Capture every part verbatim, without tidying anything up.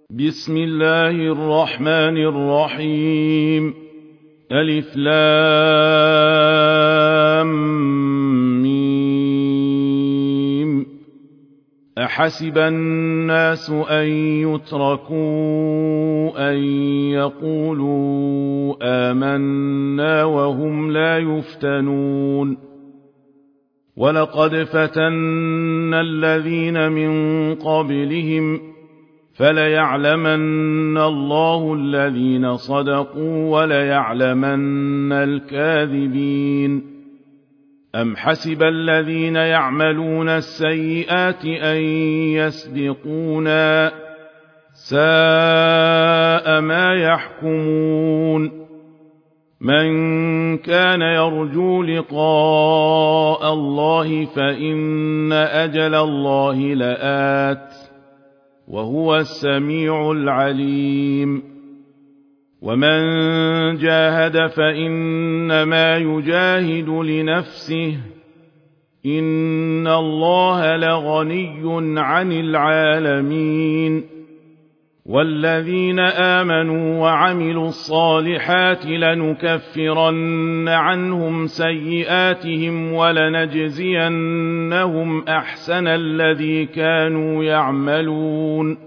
بسم الله الرحمن الرحيم ألف لام ميم أحسب الناس أن يتركوا أن يقولوا آمنا وهم لا يفتنون ولقد فتنا الذين من قبلهم فليعلمن الله الذين صدقوا وليعلمن الكاذبين أم حسب الذين يعملون السيئات أن يسبقونا ساء ما يحكمون من كان يرجو لقاء الله فإن أجل الله لآت وهو السميع العليم ومن جاهد فإنما يجاهد لنفسه إن الله لغني عن العالمين والذين آمنوا وعملوا الصالحات لنكفرن عنهم سيئاتهم ولنجزينهم أحسن الذي كانوا يعملون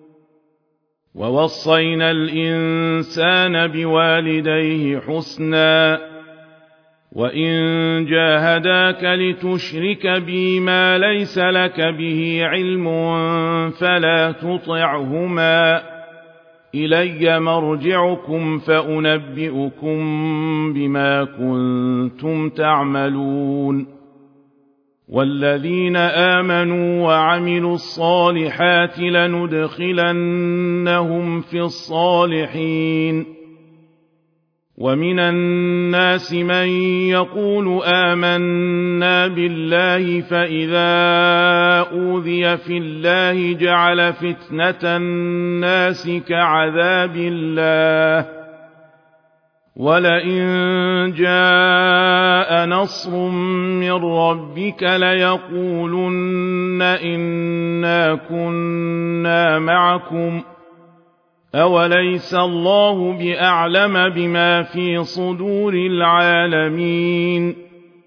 ووصينا الإنسان بوالديه حسنا وإن جاهداك لتشرك بي ما ليس لك به علم فلا تطعهما إلي مرجعكم فأنبئكم بما كنتم تعملون والذين آمنوا وعملوا الصالحات لندخلنهم في الصالحين ومن الناس من يقول آمنا بالله فإذا أوذي في الله جعل فتنة الناس كعذاب الله ولئن جاء نصر من ربك ليقولن إنا كنا معكم أوليس الله بأعلم بما في صدور العالمين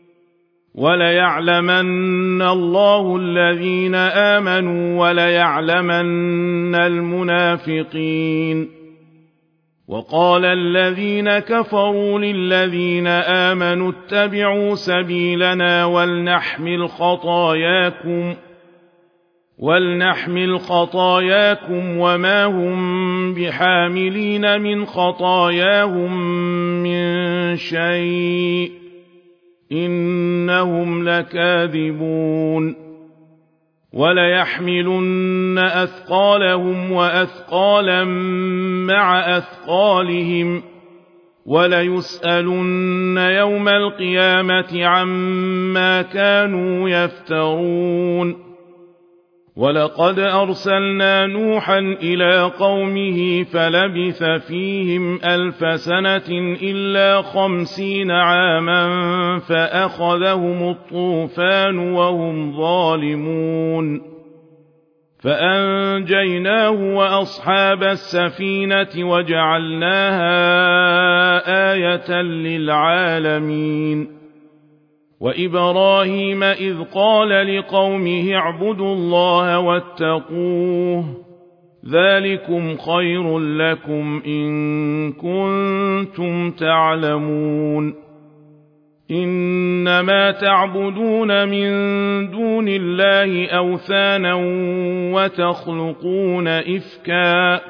وليعلمن الله الذين آمنوا وليعلمن المنافقين وقال الذين كفروا للذين آمنوا اتبعوا سبيلنا ولنحمل خطاياكم ولنحمل خطاياكم وما هم بحاملين من خطاياهم من شيء إنهم لكاذبون وليحملن أثقالهم وأثقالا مع أثقالهم وليسألن يوم القيامة عما كانوا يفترون ولقد أرسلنا نوحا إلى قومه فلبث فيهم ألف سنة إلا خمسين عاما فأخذهم الطوفان وهم ظالمون فأنجيناه وأصحاب السفينة وجعلناها آية للعالمين وإبراهيم إذ قال لقومه اعبدوا الله واتقوه ذلكم خير لكم إن كنتم تعلمون إنما تعبدون من دون الله أوثانا وتخلقون إفكا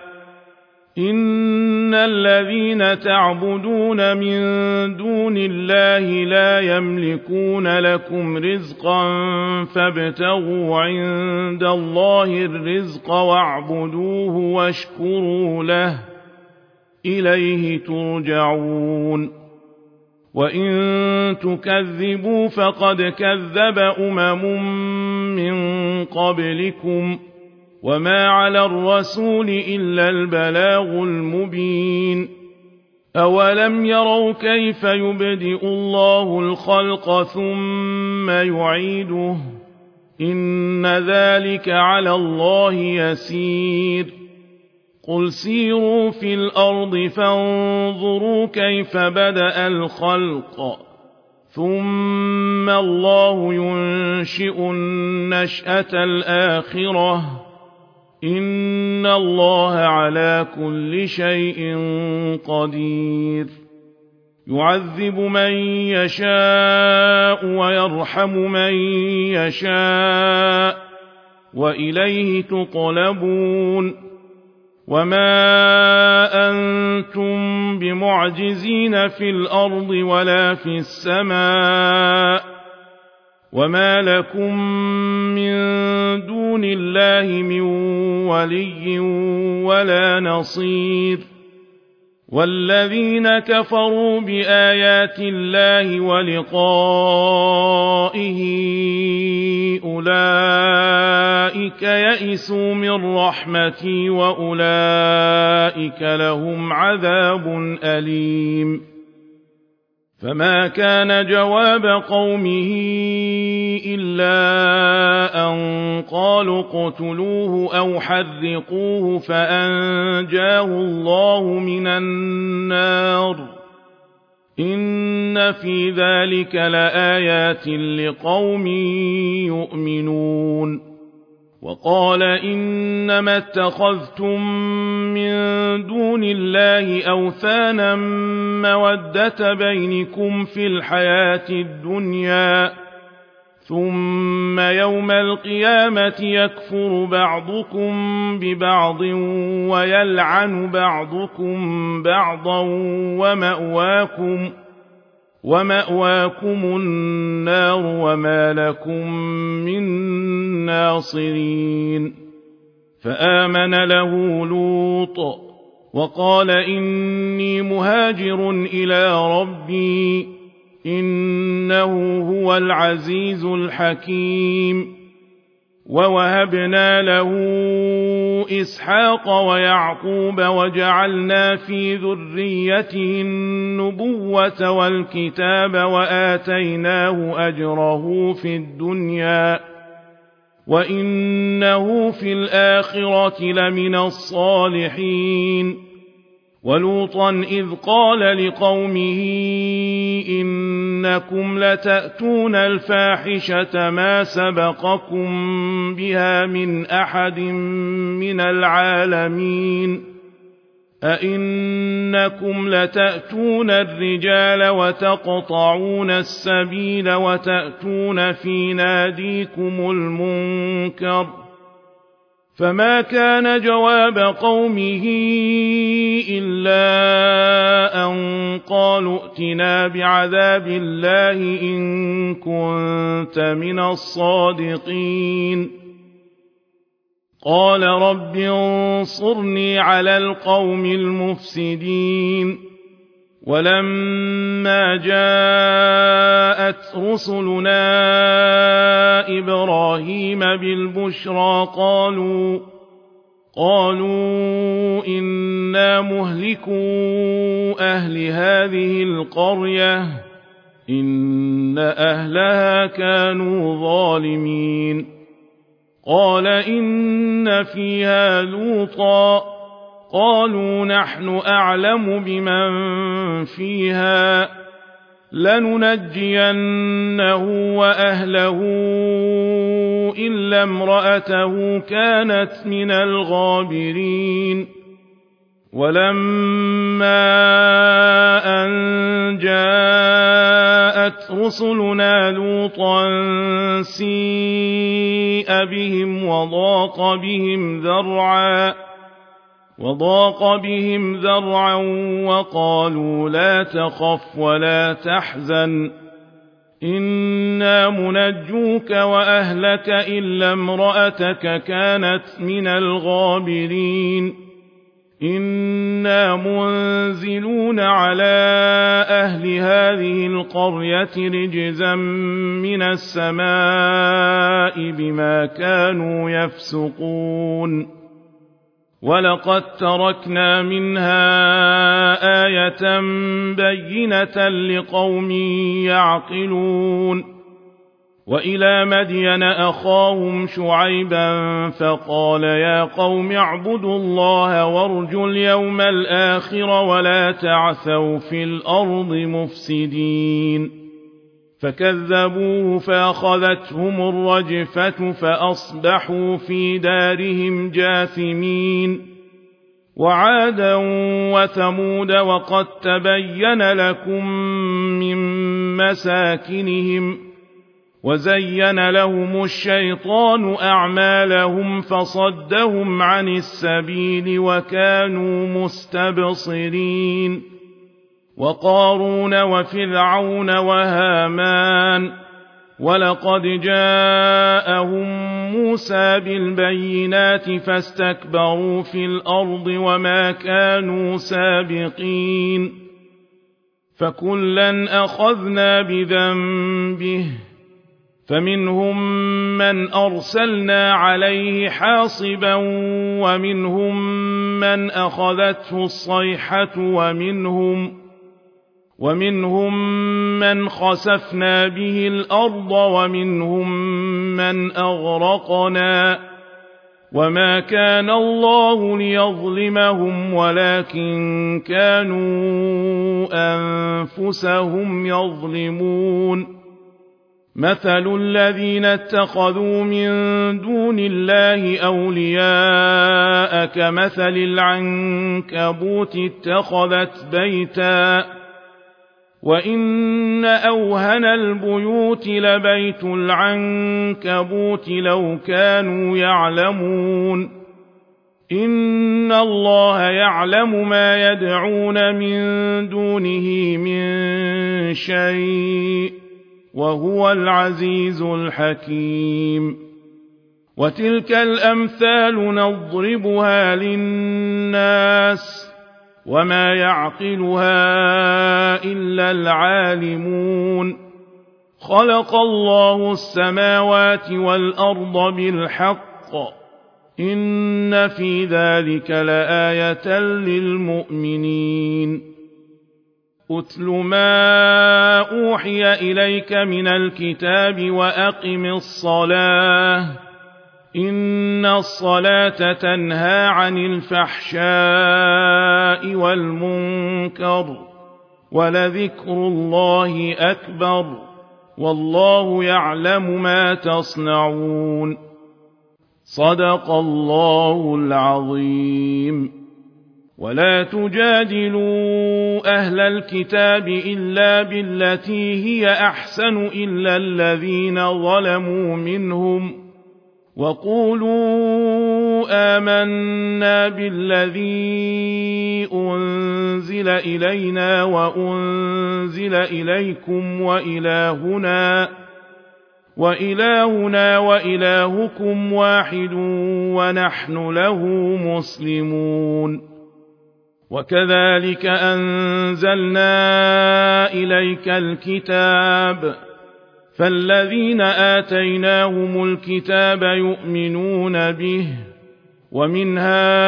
إن الذين تعبدون من دون الله لا يملكون لكم رزقا فابتغوا عند الله الرزق واعبدوه واشكروا له إليه ترجعون وإن تكذبوا فقد كذب أمم من قبلكم وما على الرسول إلا البلاغ المبين أولم يروا كيف يبدئ الله الخلق ثم يعيده إن ذلك على الله يسير قل سيروا في الأرض فانظروا كيف بدأ الخلق ثم الله ينشئ النشأة الآخرة إن الله على كل شيء قدير يعذب من يشاء ويرحم من يشاء وإليه تقلبون وما أنتم بمعجزين في الأرض ولا في السماء وما لكم من دون الله من ولي ولا نصير والذين كفروا بآيات الله ولقائه أولئك يئسوا من رحمتي وأولئك لهم عذاب أليم فما كان جواب قومه إلا أن قالوا اقتلوه أو حرقوه فأنجاه الله من النار إن في ذلك لآيات لقوم يؤمنون وقال إنما اتخذتم من دون الله أوثانا مودة بينكم في الحياة الدنيا ثم يوم القيامة يكفر بعضكم ببعض ويلعن بعضكم بعضا ومأواكم ومأواكم النار وما لكم من ناصرين فآمن له لوط وقال إني مهاجر إلى ربي إنه هو العزيز الحكيم ووهبنا له إسحاق ويعقوب وجعلنا في ذريته النبوة والكتاب وآتيناه أجره في الدنيا وإنه في الآخرة لمن الصالحين ولوطا إذ قال لقومه إنكم لتأتون الفاحشة ما سبقكم بها من أحد من العالمين أئنكم لتأتون الرجال وتقطعون السبيل وتأتون في ناديكم المنكر فما كان جواب قومه إلا أن قالوا ائتنا بعذاب الله إن كنت من الصادقين قال رب انصرني على القوم المفسدين ولما جاءت رسلنا إبراهيم بالبشرى قالوا قالوا إنا مهلكو أهل هذه القرية إن أهلها كانوا ظالمين قال إن فيها لوطا قالوا نحن أعلم بمن فيها لننجينه وأهله إلا امرأته كانت من الغابرين ولما أن جاءت رسلنا لوطا سيء بهم وضاق بهم ذرعا وضاق بهم ذرعا وقالوا لا تخف ولا تحزن إنا منجوك وأهلك إلا امرأتك كانت من الغابرين إنا منزلون على أهل هذه القرية رجزا من السماء بما كانوا يفسقون ولقد تركنا منها آية بينة لقوم يعقلون وإلى مدين أخاهم شعيبا فقال يا قوم اعبدوا الله وارجوا اليوم الآخر ولا تعثوا في الأرض مفسدين فكذبوه فأخذتهم الرجفة فأصبحوا في دارهم جاثمين وعادا وثمود وقد تبين لكم من مساكنهم وزين لهم الشيطان أعمالهم فصدهم عن السبيل وكانوا مستبصرين وقارون وفرعون وهامان ولقد جاءهم موسى بالبينات فاستكبروا في الأرض وما كانوا سابقين فكلا أخذنا بذنبه فمنهم من أرسلنا عليه حاصبا ومنهم من أخذته الصيحة ومنهم ومنهم من خسفنا به الأرض ومنهم من أغرقنا وما كان الله ليظلمهم ولكن كانوا أنفسهم يظلمون مثل الذين اتخذوا من دون الله أولياء كمثل العنكبوت اتخذت بيتا وإن أوهن البيوت لبيت العنكبوت لو كانوا يعلمون إن الله يعلم ما يدعون من دونه من شيء وهو العزيز الحكيم وتلك الأمثال نضربها للناس وما يعقلها إلا العالمون خلق الله السماوات والأرض بالحق إن في ذلك لآية للمؤمنين أتل ما أوحي إليك من الكتاب وأقم الصلاة إن الصلاة تنهى عن الفحشاء والمنكر ولذكر الله أكبر والله يعلم ما تصنعون صدق الله العظيم ولا تجادلوا أهل الكتاب إلا بالتي هي أحسن إلا الذين ظلموا منهم وقولوا آمنا بالذي أنزل إلينا وأنزل إليكم وإلهنا وإلهنا وإلهكم واحد ونحن له مسلمون وكذلك أنزلنا إليك الكتاب فالذين آتيناهم الكتاب يؤمنون به ومن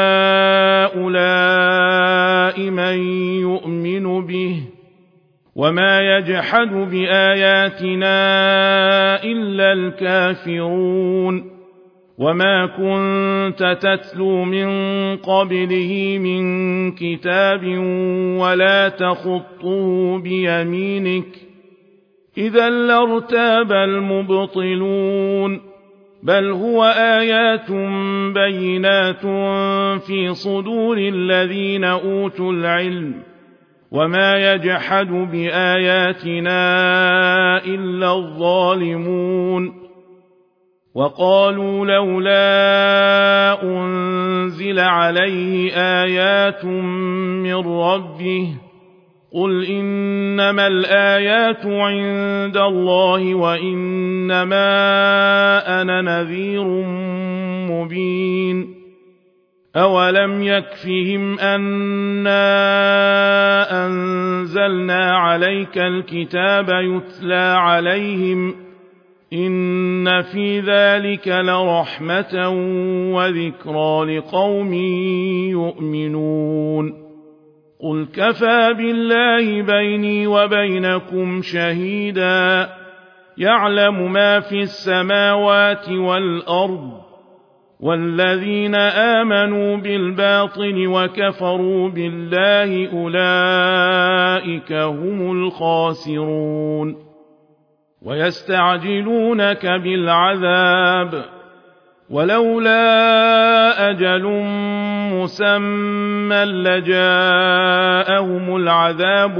هؤلاء من يؤمن به وما يجحد بآياتنا إلا الكافرون وما كنت تتلو من قبله من كتاب ولا تخطه بيمينك إذا لارتاب المبطلون بل هو آيات بينات في صدور الذين أوتوا العلم وما يجحد بآياتنا إلا الظالمون وقالوا لولا أنزل عليه آيات من ربه قل إنما الآيات عند الله وإنما أنا نذير مبين أولم يكفهم أنا أنزلنا عليك الكتاب يتلى عليهم إن في ذلك لرحمة وذكرى لقوم يؤمنون قل كفى بالله بيني وبينكم شهيدا يعلم ما في السماوات والأرض والذين آمنوا بالباطل وكفروا بالله أولئك هم الخاسرون ويستعجلونك بالعذاب ولولا أجل مسمى لجاءهم العذاب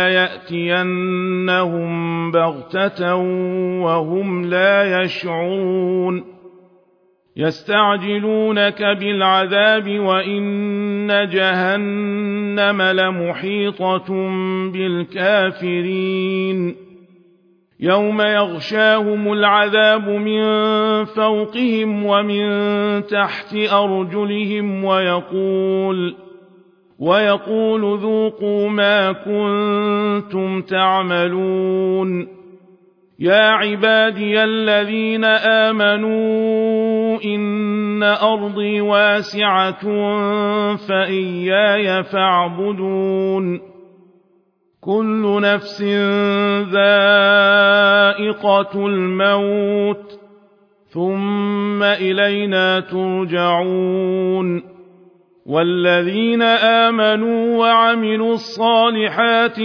وليأتينهم بغتة وهم لا يشعرون يستعجلونك بالعذاب وإن جهنم لمحيطة بالكافرين يوم يغشاهم العذاب من فوقهم ومن تحت أرجلهم ويقول ويقول ذوقوا ما كنتم تعملون يا عبادي الذين آمنوا إن أرضي واسعة فإياي فاعبدون كل نفس ذائقة الموت ثم إلينا ترجعون والذين آمنوا وعملوا الصالحات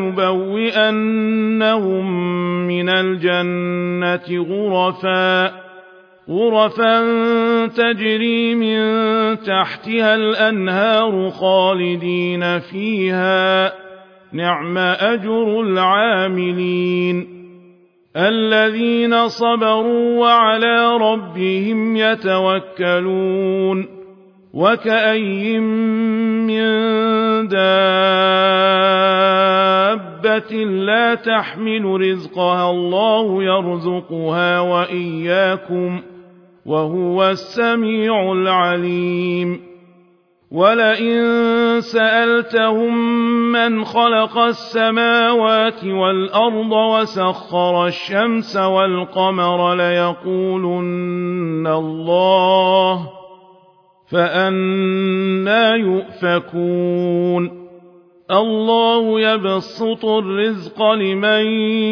لنبوئنهم من الجنة غرفا غرفا تجري من تحتها الأنهار خالدين فيها نعم أجر العاملين الذين صبروا وعلى ربهم يتوكلون وكأين من دابة لا تحمل رزقها الله يرزقها وإياكم وهو السميع العليم ولئن سألتهم من خلق السماوات والأرض وسخر الشمس والقمر ليقولن الله فأنى يؤفكون الله يبسط الرزق لمن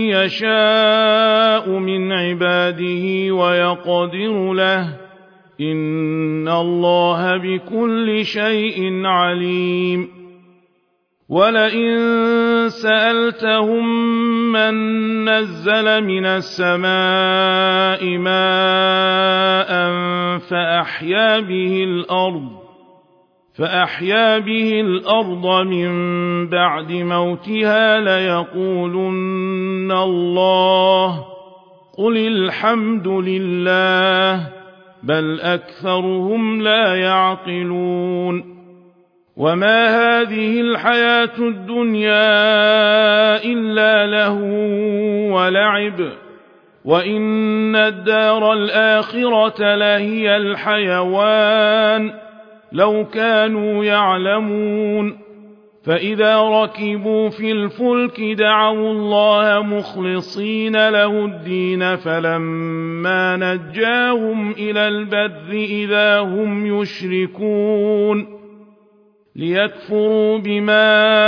يشاء من عباده ويقدر له إن الله بكل شيء عليم ولئن سألتهم من نزل من السماء ماء فأحيا به الأرض فأحيا به الأرض من بعد موتها ليقولن الله قل الحمد لله بل أكثرهم لا يعقلون وما هذه الحياة الدنيا إلا لهو ولعب وإن الدار الآخرة لهي الحيوان لو كانوا يعلمون فإذا ركبوا في الفلك دعوا الله مخلصين له الدين فلما نجاهم إلى البر إذا هم يشركون ليكفروا بما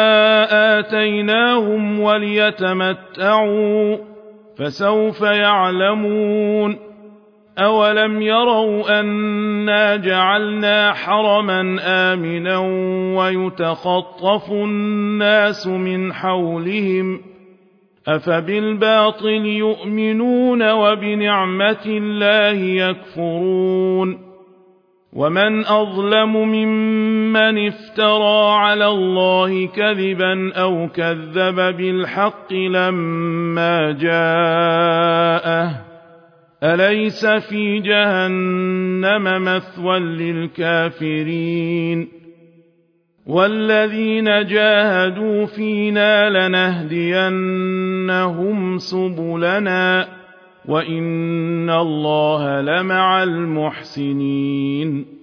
آتيناهم وليتمتعوا فسوف يعلمون أولم يروا أنا جعلنا حرما آمنا ويتخطف الناس من حولهم أفبالباطل يؤمنون وبنعمة الله يكفرون ومن أظلم ممن افترى على الله كذبا أو كذب بالحق لما جاءه أليس في جهنم مثوى للكافرين والذين جاهدوا فينا لنهدينهم سبلنا وإن الله لمع المحسنين